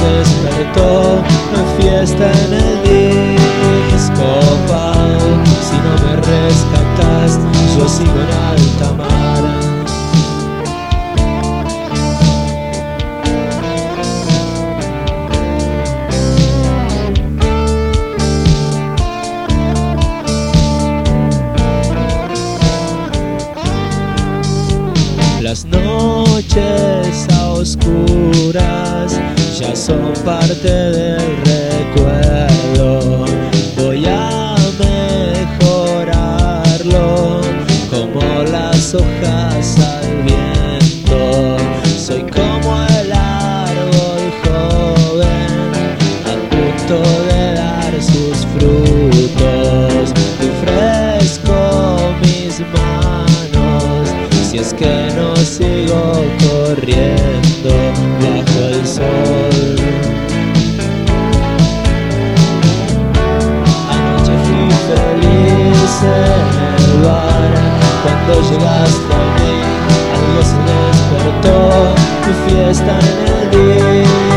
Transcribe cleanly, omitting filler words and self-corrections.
despertó fiesta en el disco Pau. Si no me rescatas, yo sigo en alta mar. Las noches a oscuras ya son parte del recuerdo. Voy a mejorarlo como las hojas al viento. Soy como el árbol joven a punto de dar sus frutos. Y ofrezco mis manos si es que no sigo corriendo bajo el sol. Anoche fui feliz en el bar. Cuando llegaste a mí, algo se despertó. Tu fiesta en el día.